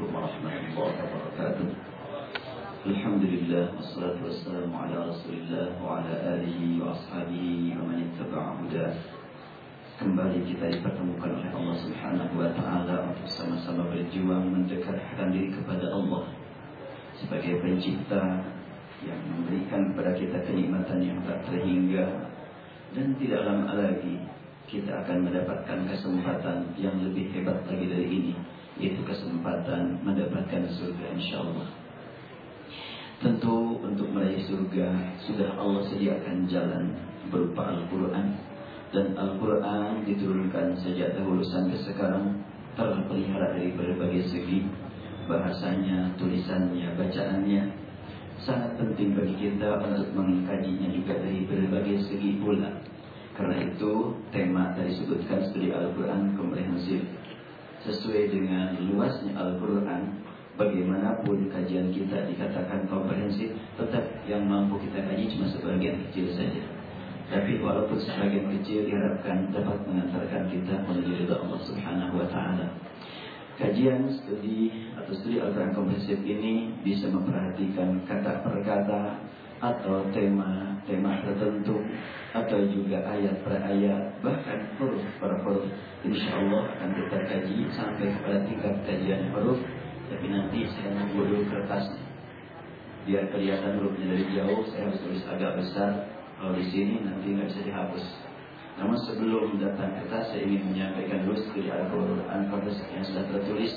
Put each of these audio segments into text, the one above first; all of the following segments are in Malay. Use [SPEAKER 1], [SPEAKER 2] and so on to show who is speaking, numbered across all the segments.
[SPEAKER 1] warahmatullahi wabarakatuh. Alhamdulillah wassalatu wassalamu ala Rasulillah wa ala alihi wa ashabihi wa man ittaba'a hudah. Kembali kita dipertemukan oleh Allah Subhanahu wa taala untuk sama-sama berjuang mendekatkan diri kepada Allah sebagai pencipta yang memberikan kepada kita kenikmatan yang tak terhingga, dan tidak lama lagi kita akan mendapatkan kesempatan yang lebih hebat lagi dari ini, yaitu kesempatan mendapatkan surga insyaallah. Tentu untuk meraih surga sudah Allah sediakan jalan berupa Al-Quran, dan Al-Quran diturunkan sejak dahulu sampai sekarang terpelihara dari berbagai segi, bahasanya, tulisannya, bacaannya. Sangat penting bagi kita untuk mengkajinya juga dari berbagai segi pula. Karena itu tema dari disebutkan studi Al-Quran komprehensif. Sesuai dengan luasnya Al-Quran, bagaimanapun kajian kita dikatakan komprehensif, tetap yang mampu kita kaji cuma sebagian kecil saja. Tapi walaupun sebagian kecil diharapkan dapat mengantarkan kita menuju ridha Allah Subhanahu wa taala. Kajian studi atau studi Al-Quran komprehensif ini bisa memperhatikan kata per kata atau tema tertentu, atau juga ayat per ayat, bahkan huruf per huruf. InsyaAllah akan kita kaji sampai kepada tingkat kajian huruf. Tapi nanti saya nunggu dulu kertasnya, biar kelihatan hurufnya dari jauh. Saya harus tulis agak besar. Kalau di sini nanti nggak bisa dihapus. Namun sebelum datang kertas, saya ingin menyampaikan dulu studi Al-Quran komprehensif yang sudah tertulis.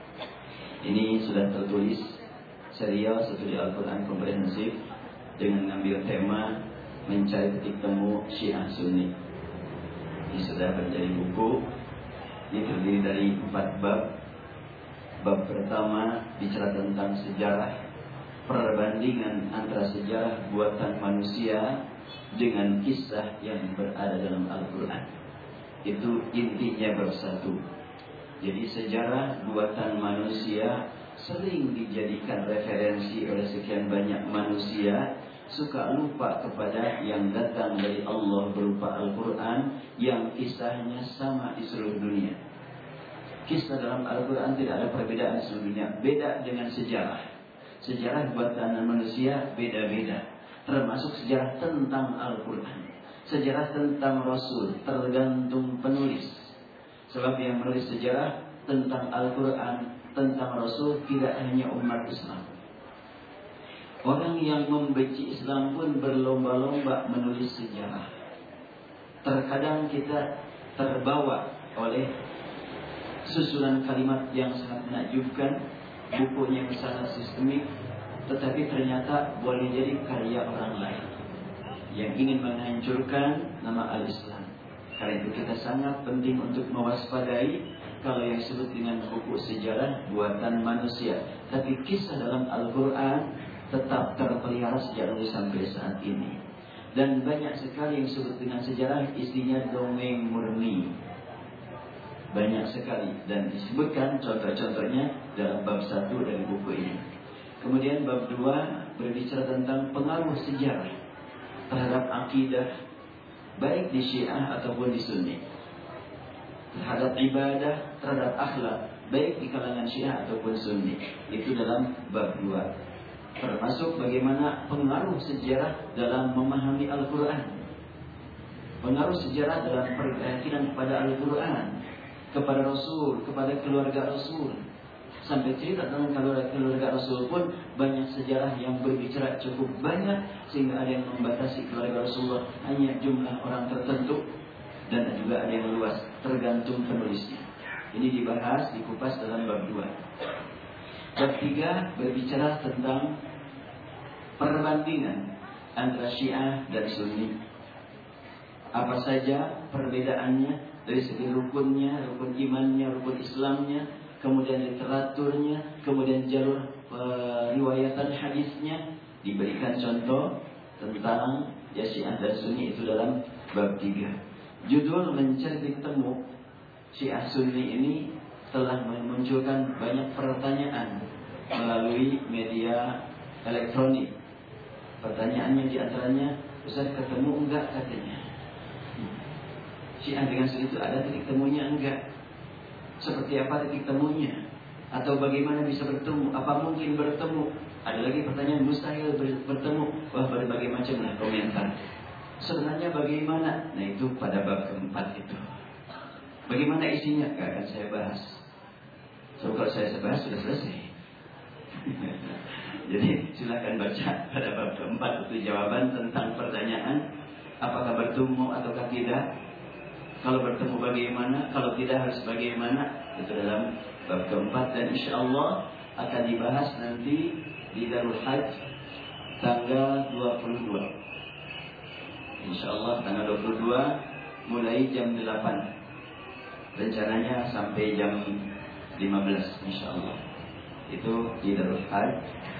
[SPEAKER 1] Ini sudah tertulis serial studi Al-Quran komprehensif dengan mengambil tema mencari titik temu Syiah Sunni. Ini sudah menjadi buku. Ini terdiri dari 4 bab. Bab pertama bicara tentang sejarah, perbandingan antara sejarah buatan manusia dengan kisah yang berada dalam Al-Quran. Itu intinya bab 1. Jadi sejarah buatan manusia sering dijadikan referensi oleh sekian banyak manusia, suka lupa kepada yang datang dari Allah berupa Al-Quran yang kisahnya sama di seluruh dunia. Kisah dalam Al-Quran tidak ada perbedaan di seluruh dunia. Beda dengan sejarah. Sejarah buatan manusia beda-beda, termasuk sejarah tentang Al-Quran. Sejarah tentang Rasul tergantung penulis. Sebab yang menulis sejarah tentang Al-Quran, tentang Rasul tidak hanya umat Islam. Orang yang membenci Islam pun berlomba-lomba menulis sejarah. Terkadang kita terbawa oleh susunan kalimat yang sangat menakjubkan, bukunya yang sangat sistemik, tetapi ternyata boleh jadi karya orang lain yang ingin menghancurkan nama Al-Islam. Karena itu kita sangat penting untuk mewaspadai kalau yang disebut dengan buku sejarah buatan manusia. Tapi kisah dalam Al-Quran tetap terpelihara sejak dulu sampai saat ini. Dan banyak sekali yang disebut dengan sejarah isinya dongeng murni. Banyak sekali, dan disebutkan contoh-contohnya dalam bab 1 dari buku ini. Kemudian bab 2 berbicara tentang pengaruh sejarah terhadap akidah, baik di Syiah ataupun di Sunni, terhadap ibadah, terhadap akhlak, baik di kalangan Syiah ataupun Sunni. Itu dalam bab 2. Termasuk bagaimana pengaruh sejarah dalam memahami Al-Quran, pengaruh sejarah dalam keyakinan kepada Al-Quran, kepada Rasul, kepada keluarga Rasul. Sampai cerita tentang keluarga Rasul pun banyak sejarah yang berbicara cukup banyak, sehingga ada yang membatasi keluarga Rasulullah hanya jumlah orang tertentu, dan juga ada yang luas, tergantung penulisnya. Ini dibahas, dikupas dalam bab 2. Bab 3 berbicara tentang perbandingan antara Syiah dan Sunni. Apa saja perbedaannya dari segi rukunnya, rukun imannya, rukun Islamnya, kemudian literaturnya, kemudian jalur riwayatan hadisnya. Diberikan contoh tentang Syiah dan Sunni itu dalam bab 3. Judul mencari titik temu Syiah Sunni ini telah memunculkan banyak pertanyaan melalui media elektronik. Pertanyaannya diantaranya, Ustaz ketemu enggak katanya? Syiah dengan Sunni itu ada titik temunya enggak? Seperti apa titik temunya? Atau bagaimana bisa bertemu? Apa mungkin bertemu? Ada lagi pertanyaan, mustahil bertemu. Wah, berbagai macam lah komentar. Sebenarnya bagaimana? Nah, itu pada bab keempat itu. Bagaimana isinya? Gak akan saya bahas. So, kalau saya bahas sudah selesai. Jadi silakan baca pada bab keempat itu jawaban tentang pertanyaan apakah bertemu ataukah tidak. Kalau bertemu bagaimana, kalau tidak harus bagaimana. Itu dalam bab keempat dan insya Allah akan dibahas nanti di Darul Hajj tanggal 22. Insya Allah tanggal 22 mulai jam 8. Rencananya sampai jam 15 insya Allah. Itu di Darul Hajj.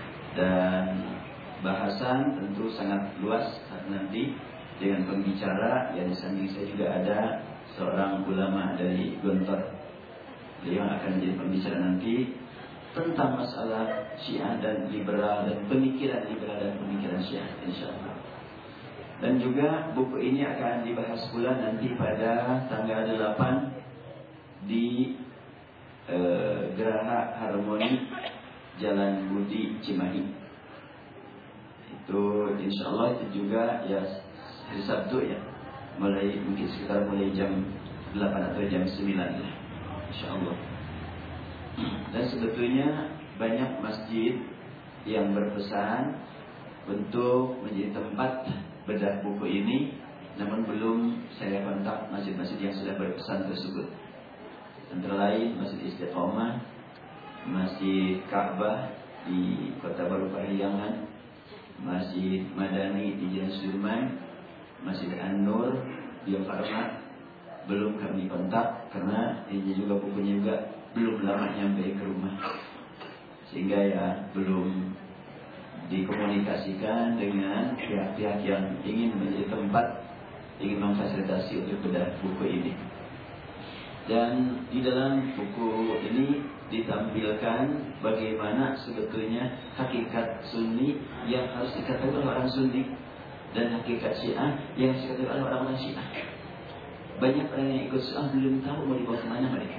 [SPEAKER 1] Dan bahasan tentu sangat luas nanti dengan pembicara yang di samping saya juga ada seorang ulama dari Gontor. Beliau akan menjadi pembicara nanti tentang masalah Syiah dan liberal dan pemikiran liberal dan pemikiran Syiah insyaallah. Dan juga buku ini akan dibahas pula nanti pada tanggal 8 di Geraha Harmoni Jalan Budi Cimahi. Itu insyaallah itu juga ya hari Sabtu ya. Mungkin sekitar mulai jam 8 atau jam 9 ya. InsyaAllah. Dan sebetulnya banyak masjid yang berpesan untuk menjadi tempat bedah buku ini, namun belum saya kontak masjid-masjid yang sudah berpesan tersebut. Antara lain Masjid Istiqomah, Masjid Ka'bah di Kota Baru Parahyangan, Masjid Madani di Jalan Sudirman, Masjid An-Nur di Farma. Belum kami kontak karena ini juga bukunya juga belum lama nyampe ke rumah, sehingga ya belum dikomunikasikan dengan pihak-pihak yang ingin menjadi tempat, ingin memfasilitasi untuk bedah buku ini. Dan di dalam buku ini ditampilkan bagaimana sebetulnya hakikat Sunni yang harus diketahui oleh orang Sunni dan hakikat Syiah yang harus diketahui oleh orang-orang Syiah. Banyak orang yang ikut Syiah belum tahu mau dibawa kemana mereka.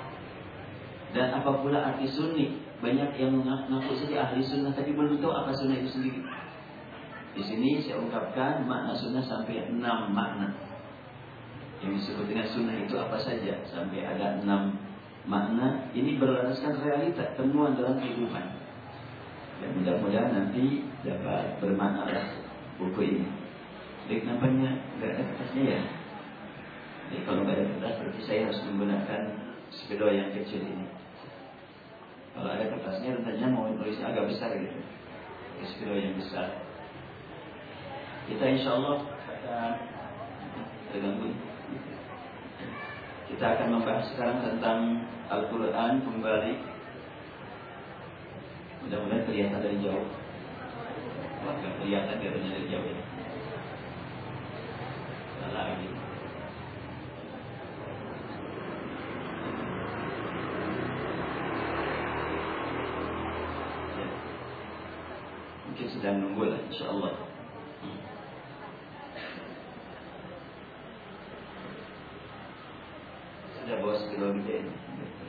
[SPEAKER 1] Dan apa pula arti Sunni? Banyak yang mengaku saja ahli Sunnah tapi belum tahu apa Sunnah itu sendiri. Di sini saya ungkapkan makna Sunnah sampai 6 makna. Yang disebut dengan Sunnah itu apa saja sampai ada 6 makna. Ini berlandaskan realita, temuan dalam kehidupan. Dan mudah-mudahan nanti dapat bermakna buku ini. Jadi nampaknya tidak ada kertasnya ya. Jadi kalau tidak ada kertas berarti saya harus menggunakan spidol yang kecil ini. Kalau ada kertasnya rentannya mau tulisnya agak besar gitu. Spidol yang besar. Kita insya Allah akan terganggu. Kita akan membahas sekarang tentang Al-Quran kembali. Mudah-mudahan kelihatan dari jauh. Wah, gak kelihatan katanya dari jauh ya. Salah lagi. Ya. Mungkin sedang nunggu lah insyaAllah. Sudah bawa sekilo gede ini.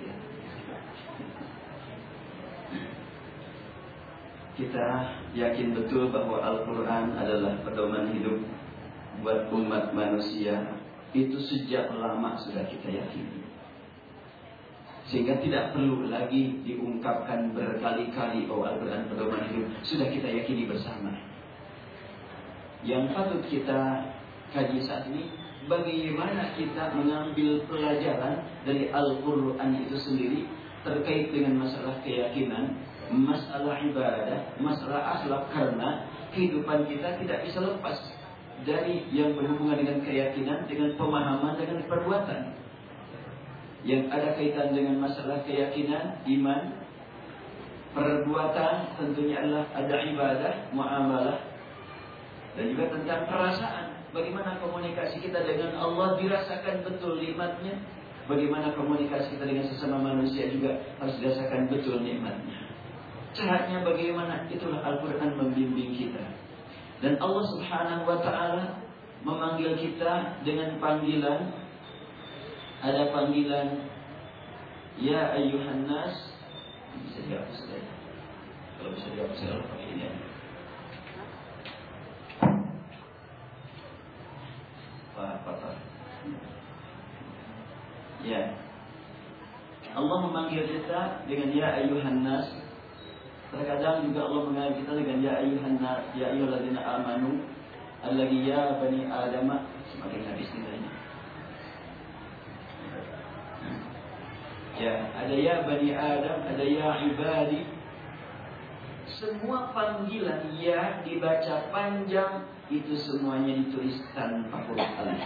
[SPEAKER 1] Kita yakin betul bahwa Al-Quran adalah pedoman hidup buat umat manusia. Itu sejak lama sudah kita yakini. Sehingga tidak perlu lagi diungkapkan berkali-kali bahwa Al-Quran pedoman hidup. Sudah kita yakini bersama. Yang patut kita kaji saat ini, bagaimana kita mengambil pelajaran dari Al-Quran itu sendiri terkait dengan masalah keyakinan, masalah ibadah, masalah akhlak, karena kehidupan kita tidak bisa lepas dari yang berhubungan dengan keyakinan, dengan pemahaman, dengan perbuatan. Yang ada kaitan dengan masalah keyakinan, iman, perbuatan tentunya adalah ada ibadah, muamalah, dan juga tentang perasaan. Bagaimana komunikasi kita dengan Allah dirasakan betul nikmatnya. Bagaimana komunikasi kita dengan sesama manusia juga harus dirasakan betul nikmatnya. Caranya bagaimana? Itulah Al-Quran membimbing kita. Dan Allah Subhanahu wa ta'ala memanggil kita dengan panggilan. Ada panggilan Ya ayyuhan nas, bisa dihapus saja. Kalau bisa dihapus saya pakai ini aja. Patah. Ya. Allah memanggil kita dengan ya ayyuhan nas. Terkadang juga Allah memanggil kita dengan ya ayyuhan nas, ya ayyuhalladzina amanu, alladzi ya bani adam. Semakin habis kita ini. Ya, ada ya bani adam, ada ya ibadi. Semua panggilan ya dibaca panjang itu semuanya ditulis tanpa huruf alif.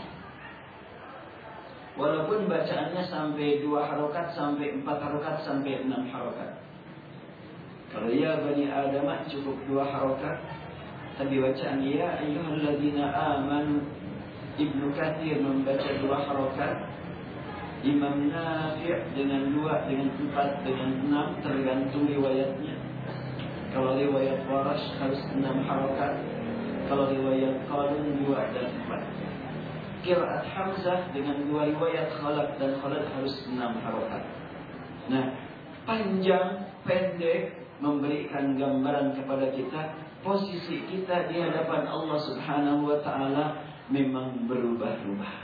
[SPEAKER 1] Walaupun bacaannya sampai 2 harokat, sampai 4 harokat, sampai 6 harokat. Kalau ya bani adam cukup 2 harokat. Tapi bacaan ya ayyuhalladzina amanu, Ibnu Katsir membaca 2 harokat. Imam Nafi' dengan 2, dengan 4, dengan 6 tergantung riwayatnya. Kalau riwayat Warash harus 6 harokat. Kalau riwayat Qalun 2 dan 4. Qiraat Hamzah dengan 2 riwayat Khalaf dan Khalaf harus 6 harokat. Nah, panjang, pendek memberikan gambaran kepada kita posisi kita di hadapan Allah Subhanahu wa taala memang berubah-ubah.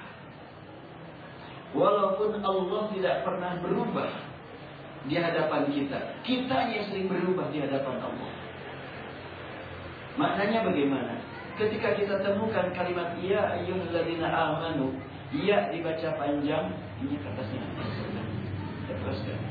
[SPEAKER 1] Walaupun Allah tidak pernah berubah di hadapan kita, kitanya sering berubah di hadapan Allah. Maknanya bagaimana? Ketika kita temukan kalimat ya ayyuhalladzina amanu, ya dibaca panjang, ini kertasnya kita teruskan.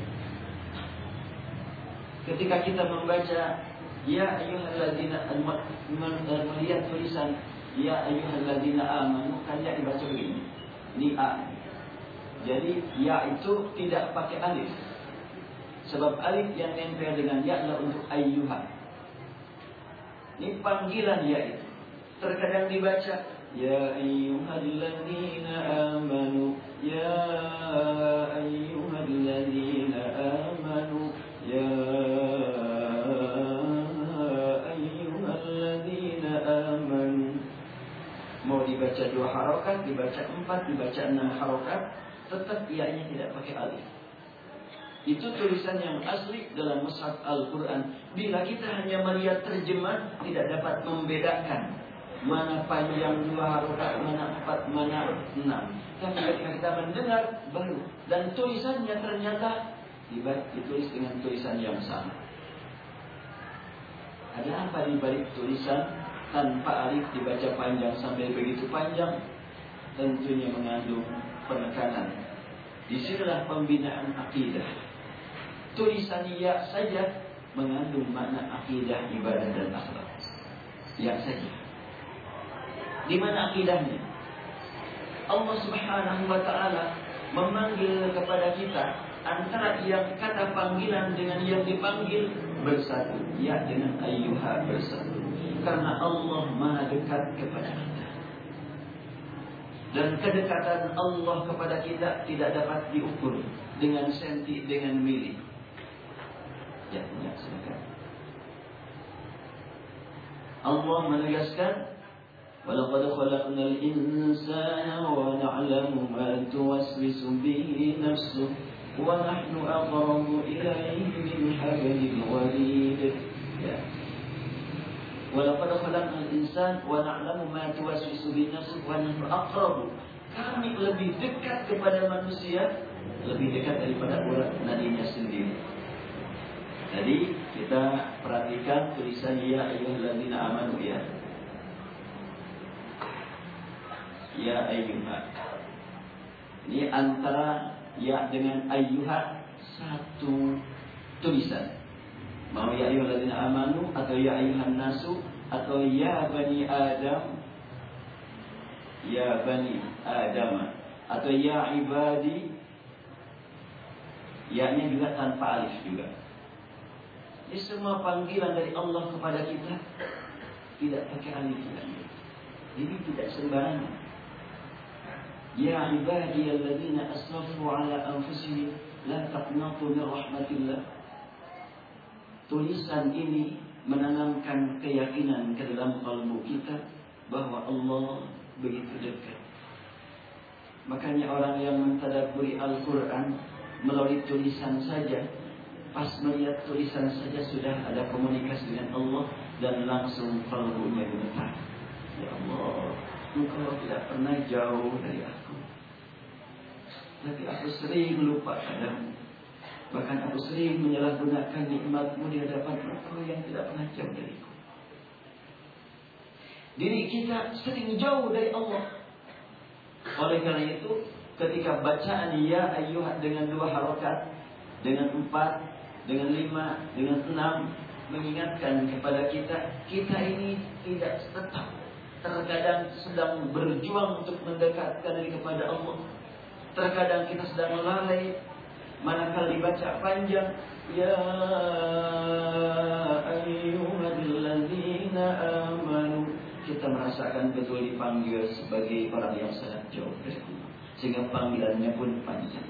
[SPEAKER 1] Ketika kita membaca ya ayyuhalladzina melihat tulisan ya ayyuhalladzina amanu, kan ya dibaca begini. Ini a. Jadi ya itu tidak pakai alif. Sebab alif yang nempel dengan ya adalah untuk ayyuha. Ini panggilan ya itu. Terkadang dibaca ya ayyuhalladzina amanu, ya ayyuhalladzina amanu, ya ayyuhalladzina amanu. Mau dibaca 2 harokat, dibaca 4, dibaca 6 harokat, tetap ya-nya tidak pakai alif. Itu tulisan yang asli dalam mushaf Al-Quran. Bila kita hanya melihat terjemah, tidak dapat membedakan mana panjang 2 harokat, mana 4, mana 6. Tapi ketika kita mendengar baru, dan tulisannya ternyata ditulis dengan tulisan yang sama. Ada apa di balik tulisan tanpa alif dibaca panjang sampai begitu panjang? Tentunya mengandung penekanan. Disinilah pembinaan akidah. Tulisan ya saja mengandung makna akidah, ibadah dan akhlak. Ya saja. Di mana akidahnya? Allah Subhanahu wa taala memanggil kepada kita antara yang kata panggilan dengan yang dipanggil bersatu. Ya dengan ayyuha bersatu. Karena Allah Maha dekat kepada kita. Dan kedekatan Allah kepada kita tidak dapat diukur dengan senti, dengan mili. Ya, silakan. Allah menegaskan, وَلَقَدْ خَلَقْنَا الْإِنسَانَ وَنَعْلَمُ مَا تُوَسْوِسُ بِهِ نَفْسُهُ وَنَحْنُ أَقْرَبُ إِلَيْهِ مِنْ حَبْلِ الْوَرِيدِ. Ya. وَلَقَدْ خَلَقْنَا الْإِنسَانَ وَنَعْلَمُ مَا تُوَسْوِسُ بِهِ نَفْسُهُ وَنَحْنُ أَقْرَبُ. Kami lebih dekat kepada manusia, lebih dekat daripada urat nadinya sendiri. Jadi kita perhatikan tulisan ya ayyuhalladzina amanu ya. Ya ayyuha. Ini antara ya dengan ayyuha satu tulisan. Mau ya ayyuhalladzina amanu atau ya ayyuhan nasu atau ya bani adam, ya bani adam atau ya ibadi. Ya-nya juga tanpa alif juga. Ini semua panggilan dari Allah kepada kita tidak pakai alif lagi. Ini tidak sembarangan. Ya ibadiyalladzina asrafu ala anfusihim la taqnatu min rahmatillah. Tulisan ini menanamkan keyakinan ke dalam kalbu kita bahwa Allah begitu dekat. Makanya orang yang mentadabburi Al-Quran melalui tulisan saja Pas melihat tulisan saja sudah ada komunikasi dengan Allah dan langsung qalbunya gemetar. Ya Allah, Engkau tidak pernah jauh dari aku, tapi aku sering lupa padamu. Bahkan aku sering menyalahgunakan nikmat-Mu di hadapan Engkau yang tidak pernah jauh dariku. Diri kita sering jauh dari Allah. Oleh karena itu, ketika bacaan ya ayyuha dengan 2 harokat, dengan 4, dengan 5, dengan 6, mengingatkan kepada kita ini tidak tetap. Terkadang sedang berjuang untuk mendekatkan diri kepada Allah. Terkadang kita sedang lalai. Manakala dibaca panjang, ya ayyuhalladzina amanu, kita merasakan betul dipanggil sebagai orang yang sangat jauh dari Allah, sehingga panggilannya pun panjang.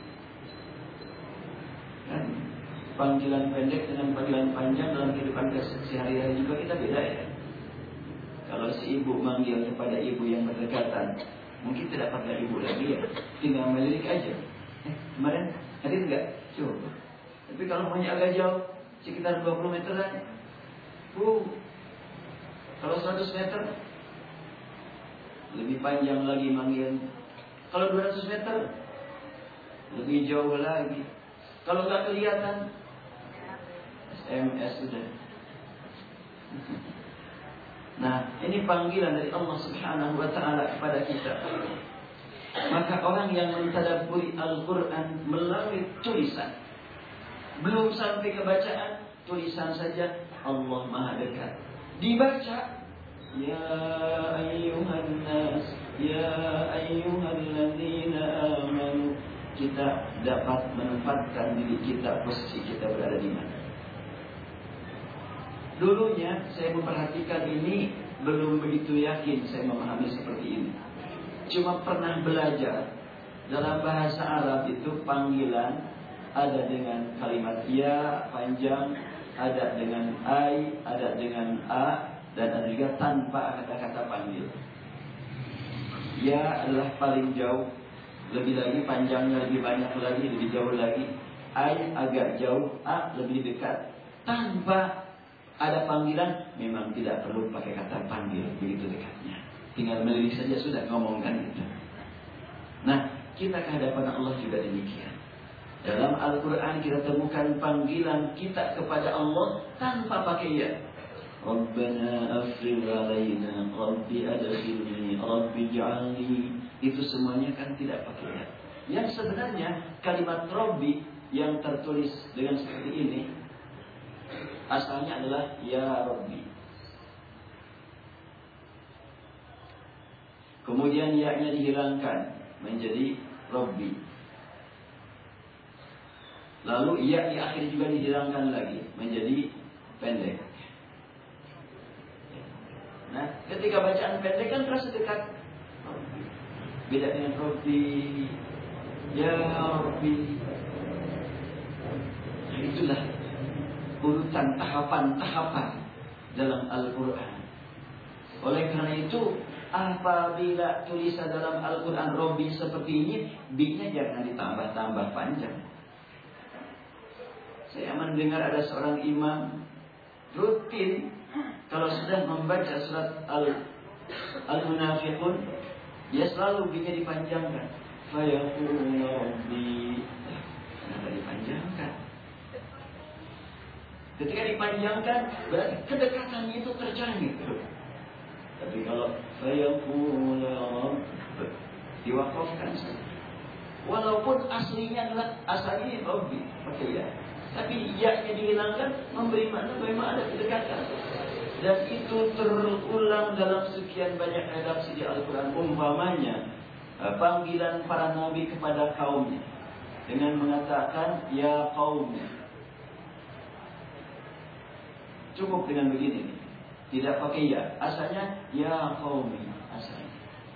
[SPEAKER 1] Kan? Panggilan pendek dengan panggilan panjang dalam kehidupan sehari-hari juga kita beda ya. Kalau si ibu manggil kepada ibu yang berdekatan, mungkin tidak pakai ibu lagi ya, tinggal melirik aja. Kemarin hadir enggak? Coba. Tapi kalau maunya agak jauh, sekitar 20 meteran, kalau 100 meter, lebih panjang lagi manggil. Kalau 200 meter, lebih jauh lagi. Kalau nggak kelihatan, SMS sudah. Nah, ini panggilan dari Allah Subhanahu wa Ta'ala kepada kita. Maka orang yang mentadabburi Al-Quran melalui tulisan, belum sampai ke bacaan, tulisan saja, Allah Maha dekat. Dibaca, ya ayyuhan nas, ya ayyuhalladzina amanu, kita dapat menempatkan diri kita, posisi kita berada di mana. Dulunya saya memperhatikan ini, belum begitu yakin saya memahami seperti ini. Cuma pernah belajar dalam bahasa Arab itu panggilan ada dengan kalimat ya panjang, ada dengan ai, ada dengan a, dan ada juga tanpa kata-kata panggil. Ya adalah paling jauh, lebih lagi panjangnya lebih banyak lagi, lebih jauh lagi. Ai agak jauh, a lebih dekat. Tanpa ada panggilan, memang tidak perlu pakai kata panggil, begitu dekatnya. Tinggal melirik saja sudah ngomongkan itu. Nah, kita ke hadapan Allah juga demikian. Dalam Al-Quran kita temukan panggilan kita kepada Allah tanpa pakai ya. Rabbana afrigh alaina, Rabbi adkhilni, Rabbi ij'alni. Itu semuanya kan tidak pakai ya. Yang sebenarnya kalimat Rabbi yang tertulis dengan seperti ini, asalnya adalah ya Rabbi. Kemudian ya-nya dihilangkan menjadi Rabbi. Lalu ya di akhir juga dihilangkan lagi menjadi pendek. Nah, ketika bacaan pendek kan terasa dekat. Beda dengan Rabbi, ya Rabbi. Nah, itulah urutan tahapan-tahapan dalam Al-Quran. Oleh karena itu, apabila tulisan dalam Al-Quran Rabbi seperti ini, B-nya jangan ditambah-tambah panjang. Saya mendengar ada seorang imam rutin kalau sudah membaca surat Al-Munafiqun, dia selalu B-nya dipanjangkan. Fayaqulu Rabbi. Kenapa dipanjangkan? Ketika dipanjangkan, berarti kedekatannya itu terjamin. Tapi kalau fayaqulu Rabbi, diwakafkan saja. Walaupun aslinya adalah asalnya Rabbi, pakai ya. Tapi ya-nya dihilangkan, memberi makna memang ada kedekatan. Dan itu terulang dalam sekian banyak redaksi di Al-Quran. Umpamanya panggilan para nabi kepada kaumnya dengan mengatakan ya qaumnya. Cukup dengan begini nih. Tidak pakai ya. Asalnya ya qaumi. Asalnya.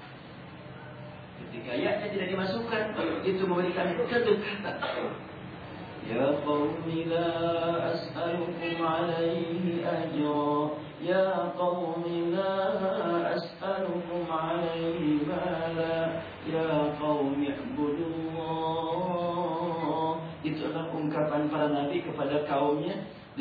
[SPEAKER 1] Ketika ya-nya tidak dimasukkan, itu memberikan kedekatan. Ya qaumi la as'alukum alaihi ajra. Ya qaumi la as'alukum alaihi mala. Ya qaumi ibudullah. Itu adalah ungkapan para nabi kepada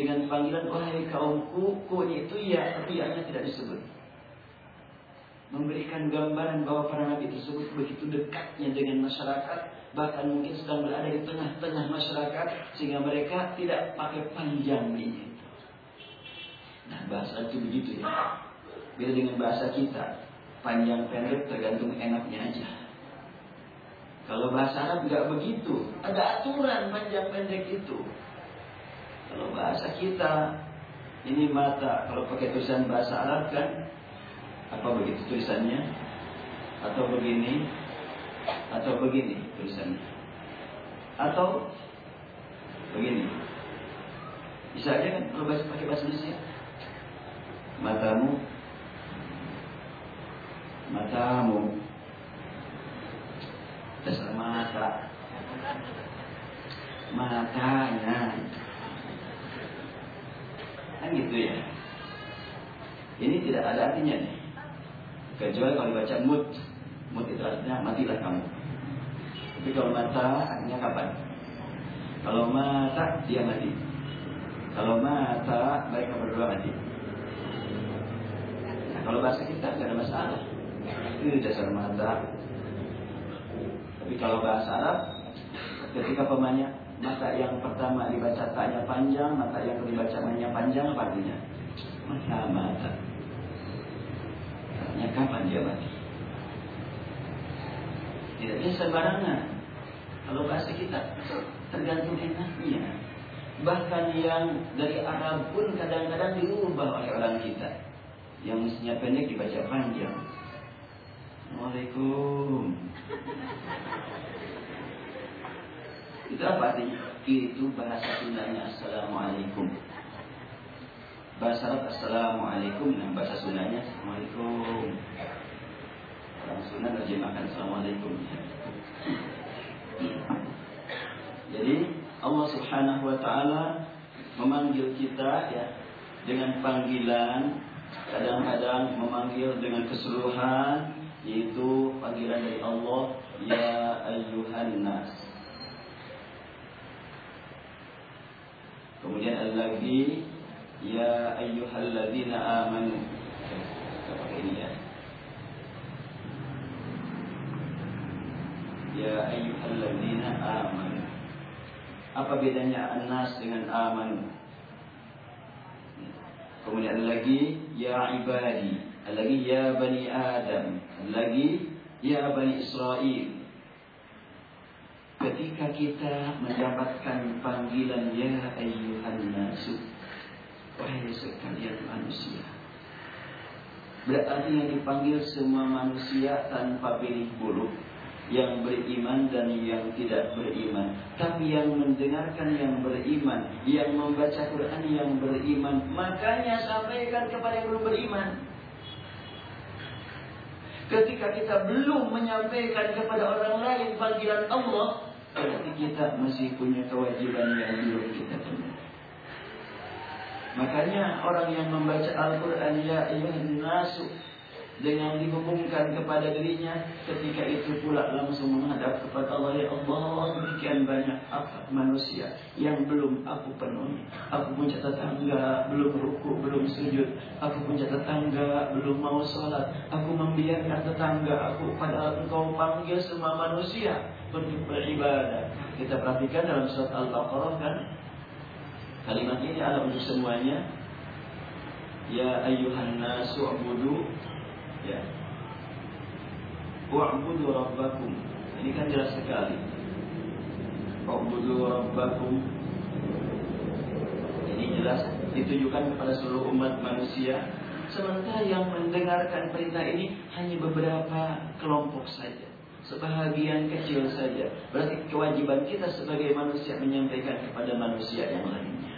[SPEAKER 1] dengan panggilan wahai kaumku, ku-nya itu ya, tapi ya-nya tidak disebut. Memberikan gambaran bahwa para nabi tersebut begitu dekatnya dengan masyarakat, bahkan mungkin sedang berada di tengah-tengah masyarakat, sehingga mereka tidak pakai panjang ini. Nah, bahasa itu begitu ya. Beda dengan bahasa kita, panjang pendek tergantung enaknya aja. Kalau bahasa Arab nggak begitu, ada aturan panjang pendek itu. Kalau bahasa kita, ini mata, kalau pakai tulisan bahasa Arab kan, apa begitu tulisannya? Atau begini, atau begini tulisannya, atau begini. Bisa aja kan kalau pakai bahasa Indonesia. Matamu, dasar mata, matanya, kan gitu ya. Ini tidak ada artinya nih, kecuali kalau dibaca mut itu artinya matilah kamu. Tapi kalau mata artinya kapan? Kalau mata dia mati, kalau mata mereka berdua mati. Nah, kalau bahasa kita nggak ada masalah. Ini dasar mata. Tapi kalau bahasa Arab, ketika pemanya mata yang pertama dibaca taknya panjang, mata yang dibaca manya panjang, apa artinya? Mata. Artinya kapan dia mati? Tidak bisa sembarangan. Kalau bahasa kita tergantung enaknya. Bahkan yang dari Arab pun kadang-kadang diubah oleh orang kita. Yang mestinya pendek dibaca panjang. Assalamualaikum. Itu apa artinya? Itu bahasa Sundanya Assalamualaikum. Bahasa Arab Assalamualaikum, nah bahasa Sundanya Assalamualaikum. Orang Sunda terjemahkan Assalamualaikum. Jadi Allah Subhanahu wa Ta'ala memanggil kita ya dengan panggilan, kadang-kadang memanggil dengan keseluruhan, yaitu panggilan dari Allah, ya ayyuhan nas. Kemudian lagi, ya ayyuhalladzina amanu. Pakai ini ya. Ya ayyuhalladzina amanu. Apa bedanya an-nas dengan amanu? Kemudian lagi, ya ibadi. Lagi ya Bani Adam, lagi ya Bani Israel. Ketika kita mendapatkan panggilan ya ayyuhan nasu, wahai sekalian manusia, berarti yang dipanggil semua manusia tanpa pilih bulu, yang beriman dan yang tidak beriman. Tapi yang mendengarkan yang beriman, yang membaca Quran yang beriman. Makanya sampaikan kepada yang belum beriman. Ketika kita belum menyampaikan kepada orang lain panggilan Allah, berarti kita masih punya kewajiban yang belum kita penuhi. Makanya orang yang membaca Al-Quran ya ayyuhan nasu dengan dihubungkan kepada dirinya, ketika itu pula langsung menghadap kepada Allah. Ya Allah, demikian banyak manusia yang belum aku penuhi. Aku punya tetangga belum ruku, belum sujud. Aku punya tetangga belum mau sholat. Aku membiarkan tetangga aku, padahal Engkau panggil semua manusia untuk beribadah. Kita perhatikan dalam surat Al-Baqarah kan, kalimat ini ada untuk semuanya. Ya ayyuhan nasu ubudu, ya, wa'budu rabbakum. Ini kan jelas sekali. Wa'budu rabbakum. Ini jelas ditujukan kepada seluruh umat manusia. Sementara yang mendengarkan perintah ini hanya beberapa kelompok saja, sebahagian kecil saja. Berarti kewajiban kita sebagai manusia menyampaikan kepada manusia yang lainnya.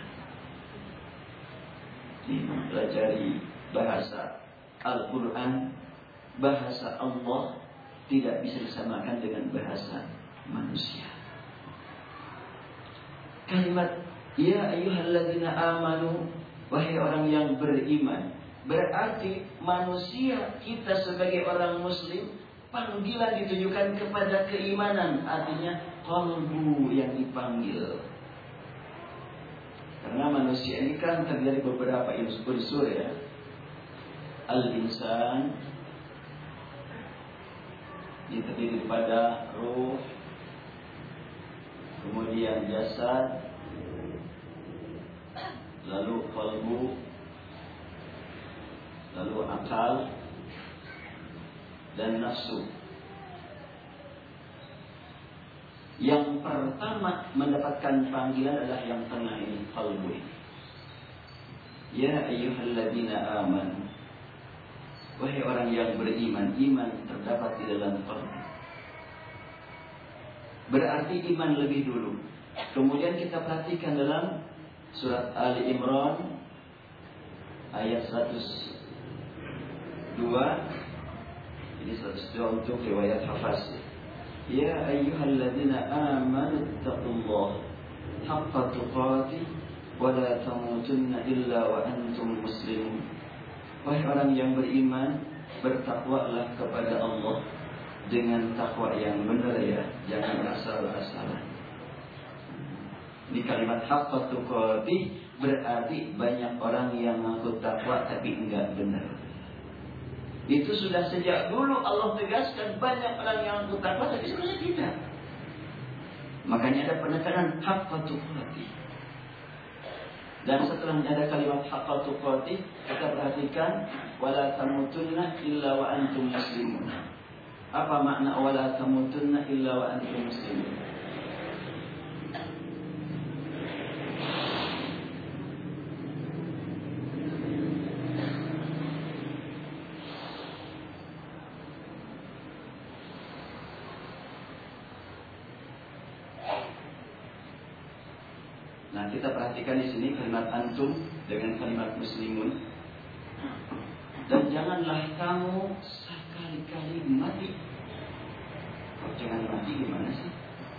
[SPEAKER 1] Ini mempelajari bahasa Al-Quran, bahasa Allah tidak bisa disamakan dengan bahasa manusia. Kalimat ya ayyuhalladzina amanu, wahai orang yang beriman, berarti manusia, kita sebagai orang muslim, panggilan ditujukan kepada keimanan. Artinya qalbu yang dipanggil. Karena manusia ini kan terdiri beberapa unsur ya. Al-insan terdiri pada ruh, kemudian jasad, lalu qalbu, lalu akal, dan nafsu. Yang pertama mendapatkan panggilan adalah yang tengah ini, qalbu. Ya ayyuhalladzina amanu, wahai orang yang beriman. Iman terdapat di dalam qalbu. Berarti iman lebih dulu. Kemudian kita perhatikan dalam surat Ali Imran ayat 102. Ini 102 untuk riwayat Hafaz. Ya ayyuhalladzina amanu taqullaha haqqa tuqatih wa la tamutunna illa wa antum muslimun. Wahai orang yang beriman, bertakwalah kepada Allah dengan takwa yang benar ya, jangan asal-asalan. Ini kalimat haqqa tuqatih berarti banyak orang yang mengaku takwa tapi enggak benar. Itu sudah sejak dulu Allah tegaskan, banyak orang yang mengaku takwa tapi sebenarnya tidak. Makanya ada penekanan haqqa tuqatih. Dan setelahnya ada kalimat haqqa tuqatih, kita perhatikan wala tamutunna illa wa antum muslimun. Apa makna wala tamutunna illa wa antum muslimun? Nah, kita perhatikan di sini kalimat antum dengan kalimat muslimun. Dan janganlah kamu sekali-kali mati. Kok jangan mati gimana sih?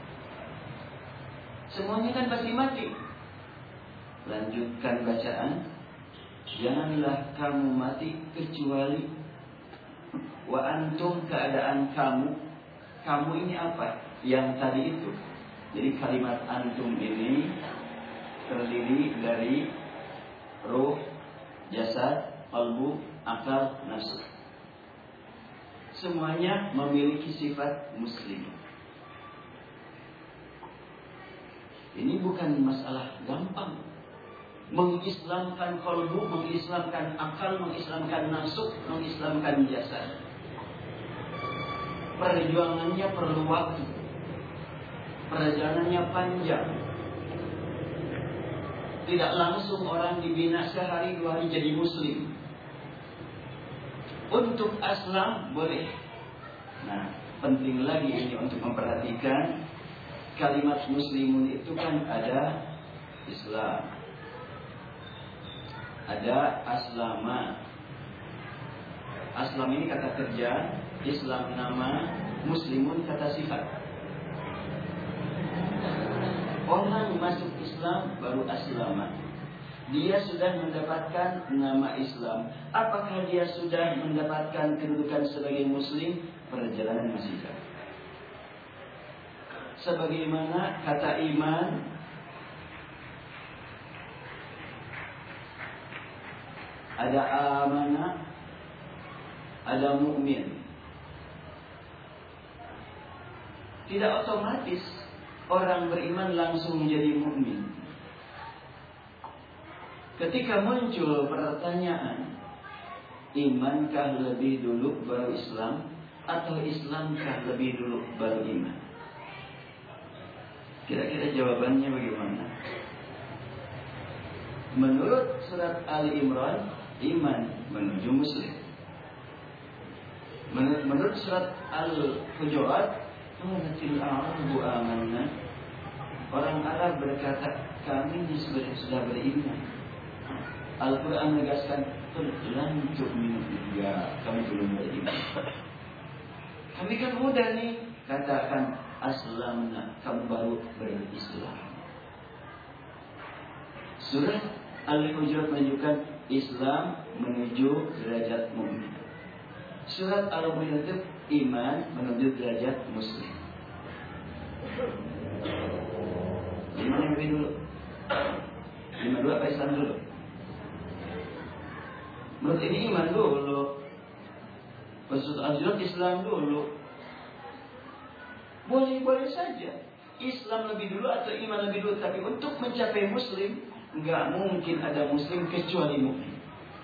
[SPEAKER 1] Semuanya kan pasti mati. Lanjutkan bacaan. Janganlah kamu mati kecuali wa antum, keadaan kamu. Kamu ini apa? Yang tadi itu. Jadi kalimat antum ini terdiri dari ruh, jasad, qalbu, akal, nafsu. Semuanya memiliki sifat muslim. Ini bukan masalah gampang. Mengislamkan qalbu, mengislamkan akal, mengislamkan nafsu, mengislamkan jasad. Perjuangannya perlu waktu. Perjalanannya panjang. Tidak langsung orang dibina sehari dua hari jadi muslim. Untuk aslam boleh. Nah, penting lagi ini untuk memperhatikan kalimat muslimun itu kan ada Islam, ada aslama. Aslam ini kata kerja, Islam nama, muslimun kata sifat. Orang masuk Islam baru aslama. Dia sudah mendapatkan nama Islam. Apakah dia sudah mendapatkan kedudukan sebagai muslim? Perjalanan masih jauh. Sebagaimana kata iman, ada amanah, ada mukmin. Tidak otomatis orang beriman langsung menjadi mukmin. Ketika muncul pertanyaan, imankah lebih dulu baru Islam, atau Islamkah lebih dulu baru iman? Kira-kira jawabannya bagaimana? Menurut surat Ali Imran, iman menuju muslim. Menurut surat Al-Hujurat, qalatil a'rabu amanna. Orang Arab berkata, kami ini sudah beriman. Al-Quran menegaskan, lan tu'minu, ya, kami belum beriman. Kami kan mudah nih, katakan aslamna, kamu baru berislam. Surat Al-Hujurat menunjukkan Islam menuju derajat mukmin. Surat Al-Hujurat iman menuju derajat muslim. Gimana yang lebih dulu? Iman dulu apa Islam dulu? Menurut ini iman dulu. Maksud anjuran Islam dulu. Boleh-boleh saja. Islam lebih dulu atau iman lebih dulu. Tapi untuk mencapai muslim, nggak mungkin ada muslim kecuali mukmin.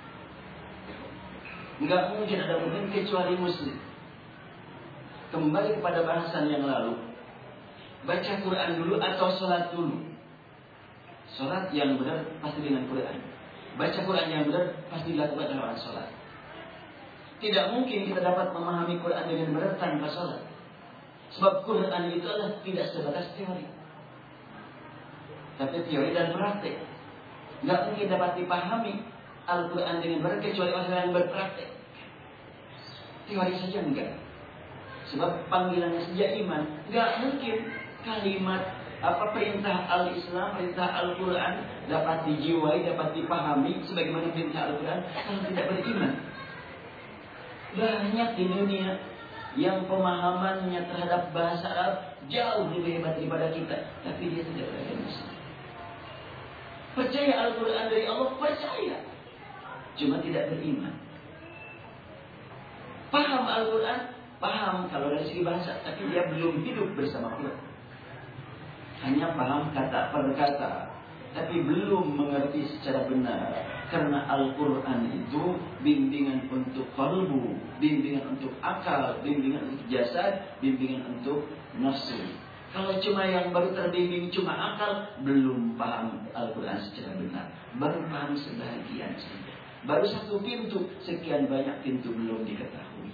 [SPEAKER 1] Nggak mungkin ada mukmin kecuali muslim. Kembali kepada bahasan yang lalu. Baca Quran dulu atau sholat dulu? Sholat yang benar pasti dengan Quran. Baca Quran yang benar pasti dilakukan oleh orang sholat. Tidak mungkin kita dapat memahami Quran dengan benar tanpa sholat. Sebab Quran itu adalah tidak sebatas teori, tapi teori dan praktek. Tidak mungkin dapat dipahami Al-Quran dengan benar kecuali orang yang berpraktek. Teori saja enggak. Sebab panggilannya saja iman. Tidak mungkin kalimat perintah Al-Islam, perintah Al-Quran dapat dijiwai, dapat dipahami sebagaimana perintah Al-Quran kalau tidak beriman. Banyak di dunia yang pemahamannya terhadap bahasa Arab jauh lebih hebat daripada kita, tapi dia tidak beragama Islam. Percaya Al-Quran dari Allah, percaya, cuma tidak beriman. Paham Al-Quran, paham kalau dari segi bahasa, tapi dia belum hidup bersama Quran. Hanya paham kata per kata, tapi belum mengerti secara benar. Karena Al-Quran itu bimbingan untuk qalbu, bimbingan untuk akal, bimbingan untuk jasad, bimbingan untuk nafsu. Kalau cuma yang baru terbimbing cuma akal, belum paham Al-Quran secara benar. Baru paham sebagian saja. Baru satu pintu, sekian banyak pintu belum diketahui.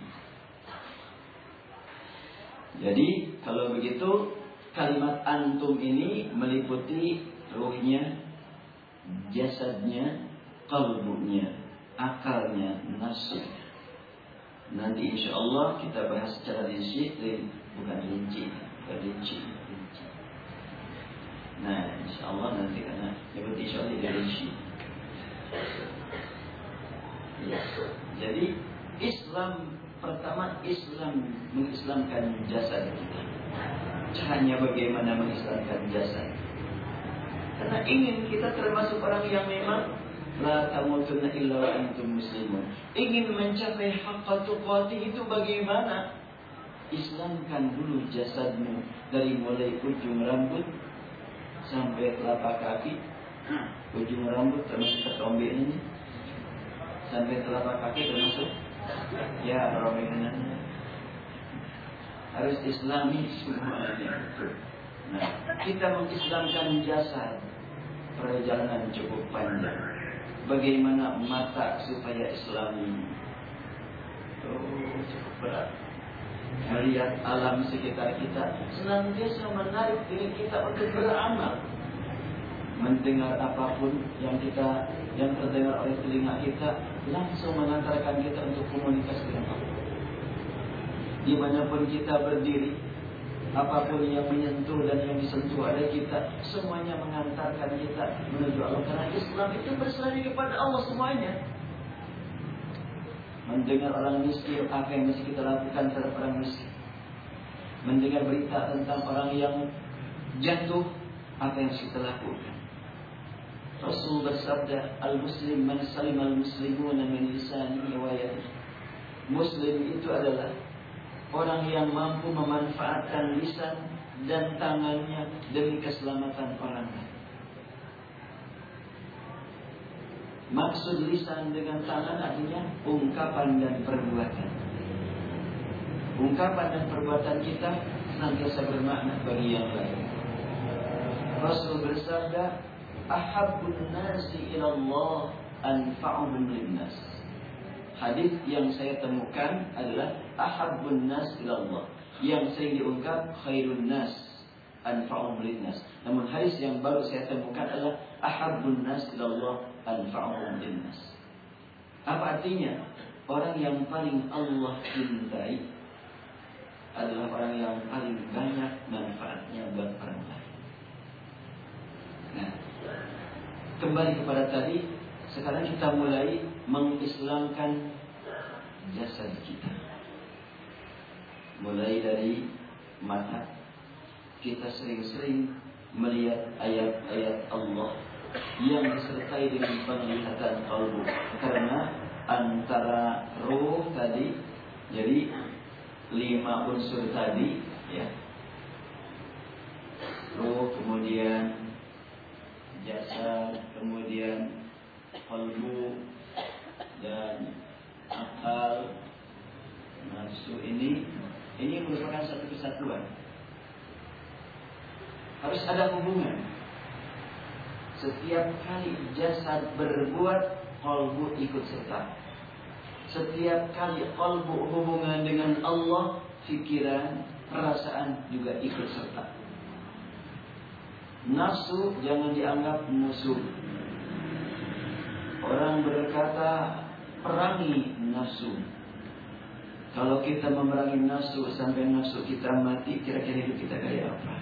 [SPEAKER 1] Jadi kalau begitu, kalimat antum ini meliputi ruhnya, jasadnya, qalbunya, akalnya, nafsunya. Nanti insya Allah kita bahas secara rinci. Nah insya Allah nanti karena nyebut insya Allah jadi rinci. Ya. Jadi Islam pertama, Islam mengislamkan jasad kita. Caranya bagaimana mengislamkan jasad? Karena ingin kita termasuk orang yang memang la tamutunna illa wa antum muslimun. Ingin mencapai haqqa tuqatih itu bagaimana? Islamkan dulu jasadmu dari mulai ujung rambut sampai telapak kaki. Ujung rambut termasuk ketombe ini sampai telapak kaki termasuk ya rombongannya. Harus Islami semuanya. Nah, kita mengislamkan jasad, perjalanan cukup panjang. Bagaimana mata supaya Islami? Cukup berat. Melihat alam sekitar kita, senantiasa menarik diri kita untuk beramal. Mendengar apapun yang terdengar oleh telinga kita, langsung mengantarkan kita untuk komunikasi dengan Allah. Dimanapun kita berdiri, apapun yang menyentuh dan yang disentuh oleh kita, semuanya mengantarkan kita menuju Allah. Karena Islam itu berserah kepada Allah semuanya. Mendengar orang miskin, apa yang mesti kita lakukan terhadap orang miskin? Mendengar berita tentang orang yang jatuh, apa yang mesti kita lakukan? Rasul bersabda, Al-Muslim man salim al-muslimuna min lisanihi wa yadihi. Muslim itu adalah orang yang mampu memanfaatkan lisan dan tangannya demi keselamatan orang lain. Maksud lisan dengan tangan artinya ungkapan dan perbuatan. Ungkapan dan perbuatan kita senantiasa bermakna bagi yang lain. Rasul bersabda, ahabbun nasi ilallah anfa'uhum linnas. Hadis yang saya temukan adalah ahabbun nas ilallah, yang sering diungkap khairun nas anfa'uhum linnas. Namun hadis yang baru saya temukan adalah ahabbun nas ilallah anfa'uhum linnas. Apa artinya? Orang yang paling Allah cintai adalah orang yang paling banyak manfaatnya buat orang lain. Nah, kembali kepada tadi, sekarang kita mulai mengislamkan jasad kita. Mulai dari mata, kita sering-sering melihat ayat-ayat Allah yang disertai dengan penglihatan qalbu. Karena antara ruh tadi, jadi 5 unsur tadi, ya, ruh, kemudian jasad, kemudian qalbu dan akal, nafsu, ini merupakan satu kesatuan. Harus ada hubungan. Setiap kali jasad berbuat, qalbu ikut serta. Setiap kali qalbu hubungan dengan Allah, fikiran, perasaan juga ikut serta. Nafsu jangan dianggap musuh. Orang berkata, perangi nafsu. Kalau kita memerangi nafsu sampai nafsu kita mati, kira-kira hidup kita kayak apa?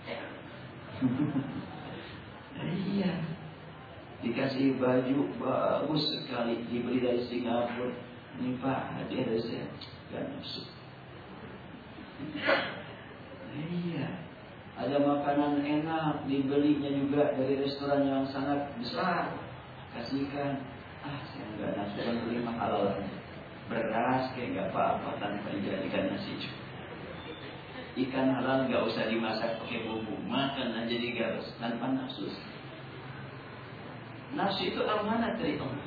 [SPEAKER 1] Iya. Dikasih baju bagus sekali, dibeli dari Singapura. Ini Pak, hadiah dari saya. Gak nafsu. Iya. Ada makanan enak, dibelinya juga dari restoran yang sangat besar. Kasihkan. Saya gak nafsu, kan beli mahal aja. Beras kayak gak apa-apa tanpa dijadikan nasi juga. Ikan halal gak usah dimasak pakai bumbu, makan aja digarus tanpa nafsu. Nafsu itu amanat dari Allah.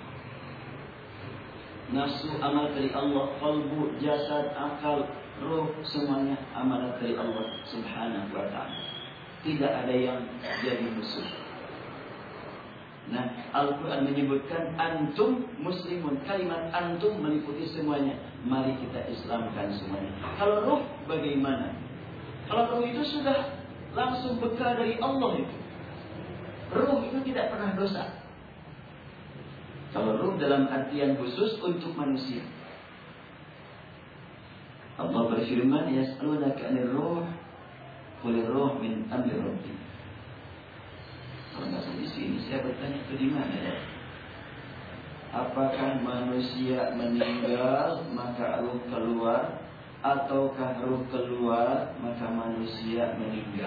[SPEAKER 1] Nafsu amanat dari Allah, qalbu, jasad, akal, ruh, semuanya amanat dari Allah Subhanahu wa ta'ala. Tidak ada yang jadi musuh. Nah, Al-Quran menyebutkan antum muslimun. Kalimat antum meliputi semuanya. Mari kita Islamkan semuanya. Kalau ruh bagaimana? Kalau ruh itu sudah langsung bekal dari Allah itu. Ruh itu tidak pernah dosa. Kalau ruh dalam artian khusus untuk manusia. Allah berfirman, yas'alunaka 'anil ruh, qulir ruh min amri rabbi. Kalau nggak sampai di sini, saya bertanya itu di mana ya? Apakah manusia meninggal maka ruh keluar, ataukah ruh keluar maka manusia meninggal?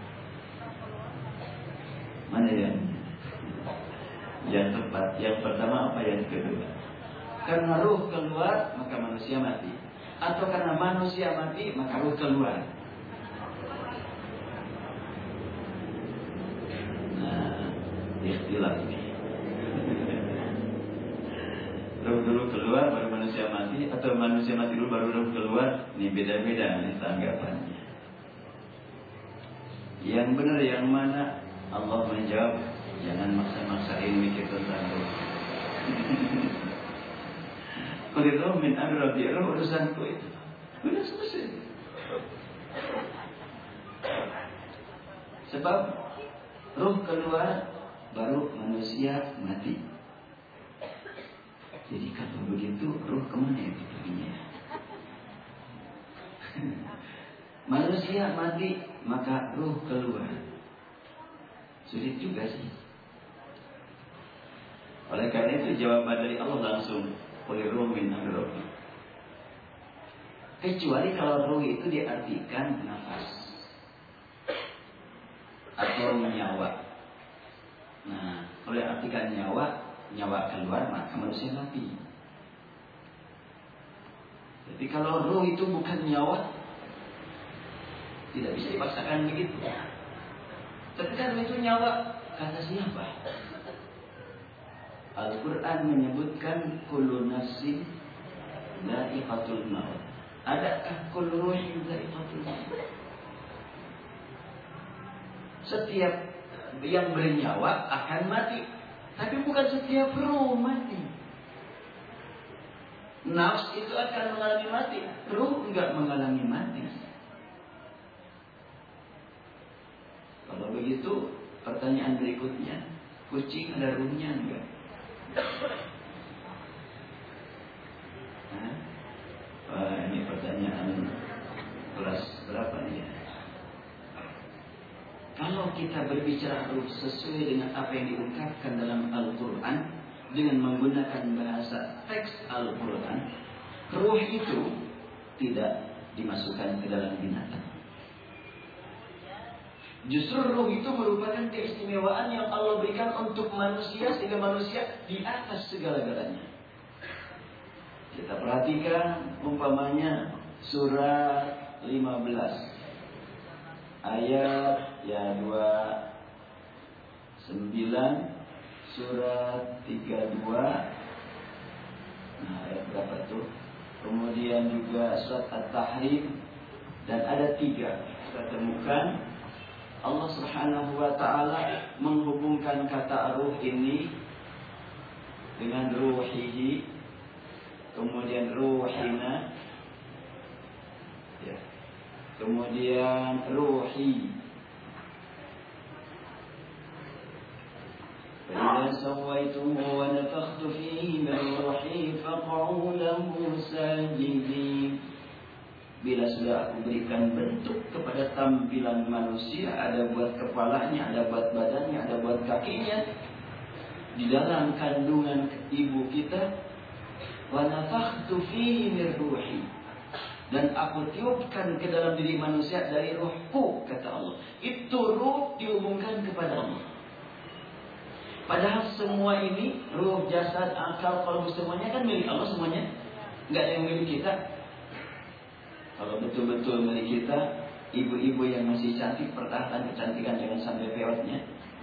[SPEAKER 1] Mana yang tepat? Yang pertama apa yang kedua? Karena ruh keluar maka manusia mati, atau karena manusia mati maka ruh keluar? Nah, istilah ini. Ruh dulu keluar baru manusia mati, atau manusia mati dulu baru ruh keluar? Ini beda-beda nih tanggapannya. Yang benar yang mana? Allah menjawab, jangan maksa-maksain mikir tentang ruh. Qul ruh min amri rabbi, ruh urusanku itu. Sudah selesai. Sebab ruh keluar baru manusia mati. Jadi kalau begitu ruh kemana itu perginya? Manusia mati maka ruh keluar. Sulit juga sih. Oleh karena itu jawaban dari Allah langsung, qul ruh min amri rabbi. Kecuali kalau ruh itu diartikan nafas atau nyawa. Nah, kalau diartikan nyawa keluar maka manusia mati. Jadi kalau ruh itu bukan nyawa, tidak bisa dipaksakan begitu. Tapi kan itu nyawa, kata siapa? Al-Quran menyebutkan kullu nafsin dha'iqatul maut. Adakah kullu ruhin dha'iqatul maut? Setiap yang bernyawa akan mati, tapi bukan setiap ruh mati. Nafs itu akan mengalami mati, ruh enggak mengalami mati. Kalau begitu, pertanyaan berikutnya, kucing ada ruhnya enggak? Ini pertanyaan kelas berapa nih ya? Kalau kita berbicara ruh sesuai dengan apa yang diungkapkan dalam Al-Quran, dengan menggunakan bahasa teks Al-Quran, ruh itu tidak dimasukkan ke dalam binatang. Justru ruh itu merupakan keistimewaan yang Allah berikan untuk manusia, sehingga manusia di atas segala-galanya. Kita perhatikan umpamanya surat 15 ayat 29, surat 32. Nah, ayat berapa tuh? Kemudian juga surat At-Tahrim, dan ada 3 kita temukan. Allah Subhanahu wa ta'ala menghubungkan kata ruh ini dengan ruhihi, kemudian ruhina, ya, kemudian ruhi. فإذا سويته ونفخت فيه من روحي فقعوا له ساجدين. Bila sudah aku berikan bentuk kepada tampilan manusia, ada buat kepalanya, ada buat badannya, ada buat kakinya, di dalam kandungan ibu kita, wa nafakhtu fihi min ruhi, dan aku tiupkan ke dalam diri manusia dari ruhku, kata Allah. Itu ruh dihubungkan kepada Allah. Padahal semua ini, ruh, jasad, akal, qalbu, semuanya kan milik Allah semuanya. Enggak ada yang milik kita. Kalau betul-betul milik kita, ibu-ibu yang masih cantik, pertahankan kecantikan, jangan sampai peotnya.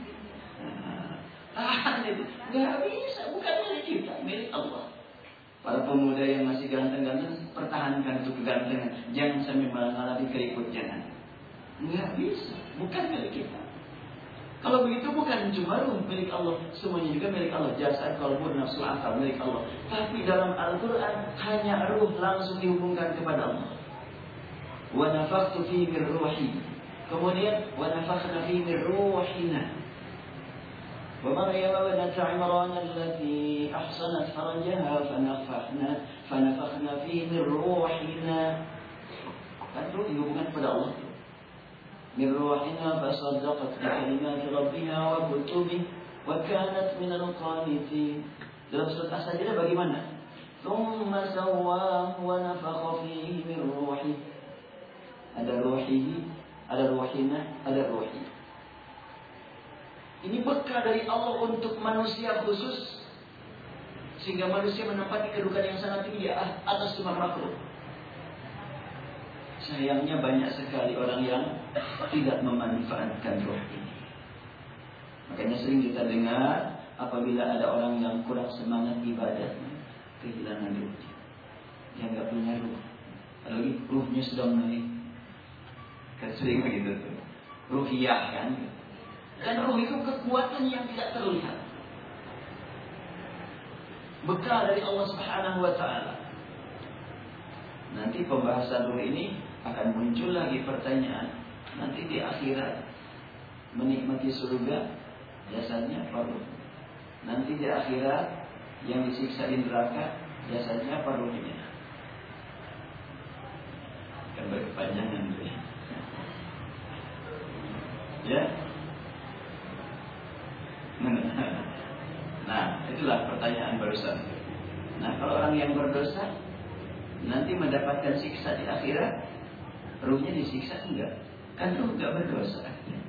[SPEAKER 1] Tahan itu. Nggak bisa, bukan milik kita, milik Allah. Para pemuda yang masih ganteng-ganteng, pertahankan itu kegantengan. Jangan sampai mengalami keriput, jangan. Nggak bisa, bukan milik kita. Kalau begitu bukan cuma ruh milik Allah, semuanya juga milik Allah. Jasad, qalbu, nafsu, akal milik Allah. Tapi dalam Al-Quran hanya ruh langsung dihubungkan kepada Allah. Wa nafakhtu fihi min ruhi. Kemudian wa nafakhna fihi min ruhina. Wa Maryam binat Imran allati ahsanat farjaha fanafakhna fihi min ruhina. Kan ruh dihubungkan kepada Allah. Min ruhina fasaddaqat bi kalimati rabbiha wa kutubihi wa kanat minal qanitin. Dalam surat As-Sajdah bagaimana? Tsumma sawwahu wa nafakha fihi min ruhi. Ada ruhihi, ada ruhina, ada ruhi. Ini bekal dari Allah untuk manusia khusus, sehingga manusia menempati kedudukan yang sangat tinggi atas semua makhluk. Sayangnya banyak sekali orang yang tidak memanfaatkan ruh ini. Makanya sering kita dengar apabila ada orang yang kurang semangat ibadahnya, kehilangan ruh. Dia nggak punya ruh. Apalagi ruhnya sudah naik. Kan sering begitu tuh. Ruhiyah kan. Dan ruh itu kekuatan yang tidak terlihat. Bekal dari Allah Subhanahu wa ta'ala. Nanti pembahasan ruh ini akan muncul lagi pertanyaan. Nanti di akhirat menikmati surga jasanya apa ruh? Nanti di akhirat yang disiksa di neraka jasanya apa ruhnya? Akan berkepanjangan tuh ya. Ya. Nah, itulah pertanyaan barusan. Nah, kalau orang yang berdosa nanti mendapatkan siksa di akhirat, ruhnya disiksa enggak? Kan ruh enggak berdosa.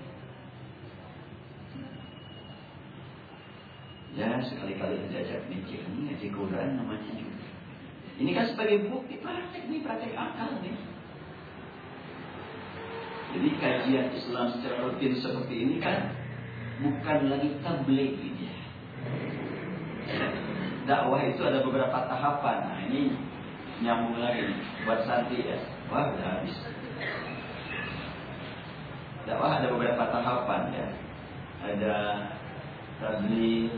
[SPEAKER 1] Ya, sekali-kali diajak mikir, ini ngaji Quran namanya juga. Ini kan sebagai bukti praktek akal nih. Jadi kajian Islam secara rutin seperti ini kan bukan lagi tabligh ini. Dakwah itu ada beberapa tahapan. Nah ini nyambung lagi nih, buat santri ya. Wah udah habis. Dakwah ada beberapa tahapan ya. Ada tabligh,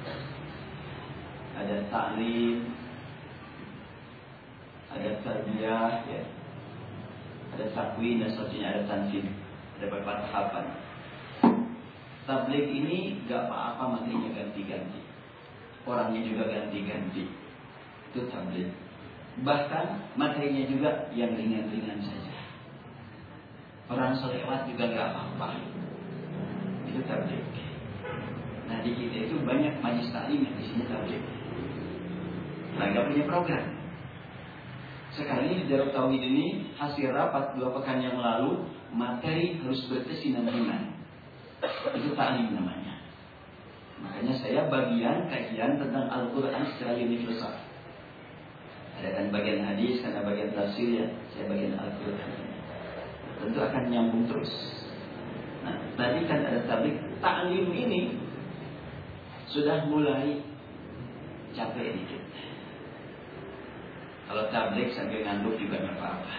[SPEAKER 1] ada ta'lim, ada tarbiyah ya. Ada takwin dan seterusnya, ada tanfid, ada beberapa tahapan. Tabligh ini gak apa-apa materinya ganti-ganti, orangnya juga ganti-ganti. Itu tabligh. Bahkan materinya juga yang ringan-ringan saja. Orang selewat juga gak apa-apa. Itu tabligh. Nah di kita itu banyak majelis taklim yang isinya tabligh. Nah gak punya program. Sekarang ini di Darut Tauhid ini hasil rapat 2 pekan yang lalu, materi harus berkesinambungan. Itu ta'lim namanya. Makanya saya bagian kajian tentang Al-Quran secara universal. Ada kan bagian hadis, karena bagian tafsir ya, saya bagian Al-Quran. Tentu akan nyambung terus. Nah, tadi kan ada tablik ta'lim ini sudah mulai capek dikit. Kalau tablik sambil ngantuk juga nggak apa-apa.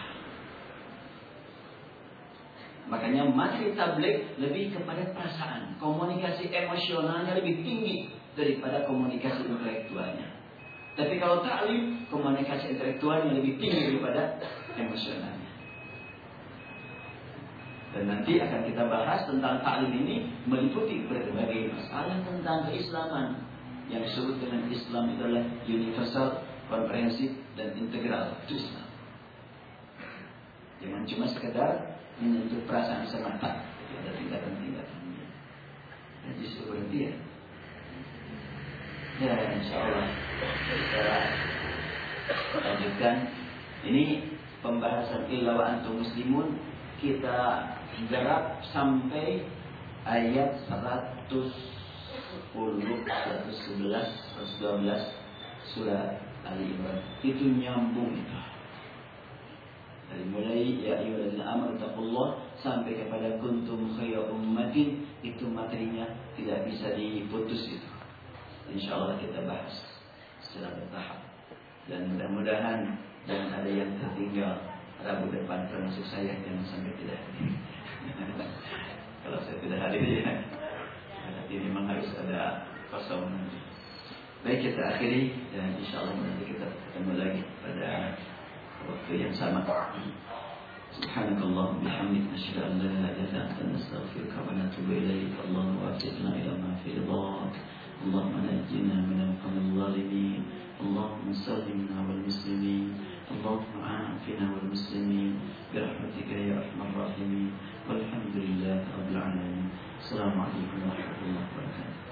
[SPEAKER 1] Makanya materi tablik lebih kepada perasaan, komunikasi emosionalnya lebih tinggi daripada komunikasi intelektualnya. Tapi kalau ta'lim, komunikasi intelektualnya lebih tinggi daripada emosionalnya. Dan nanti akan kita bahas tentang ta'lim ini meliputi berbagai masalah tentang keislaman yang disebut dengan Islam itu adalah universal, komprehensif dan integral. Itu Islam. Jangan cuma sekedar menyentuh perasaan semata. Ada tingkatan-tingkatannya. Dan justru berhenti ya. Ya, insyaAllah kita lanjutkan. Ini pembahasan illa wa antum muslimun. Kita garap sampai ayat 110, 111, 112 surah Ali Imran. Itu nyambung itu. Dari mulai ya ayyuhallazina amanu taqullah sampai kepada kuntum khayra ummatin, itu materinya tidak bisa diputus itu. Insyaallah kita bahas secara bertahap. Dan mudah-mudahan jangan ada yang tertinggal Rabu depan, termasuk saya, jangan sampai tidak hadir. Kalau saya tidak hadir ya berarti memang harus ada kosong nanti. Baik, kita akhiri dan insyaallah nanti kita ketemu lagi pada waktu yang sama. Subhanakallah bihamdik nasyhadu an la ilaha illa anta nastaghfiruka wa natubu ilaik. Allahumma waffiqna ila ma fi ridhak. Allahumma najjina min al-qawmi adh-dhalimin. Allahumma sallimna wal muslimin. Allahumma a'afina wal muslimin bi rahmatika ya arhamar rahimin. Walhamdulillahi rabbil alamin. Assalamualaikum warahmatullahi wabarakatuh.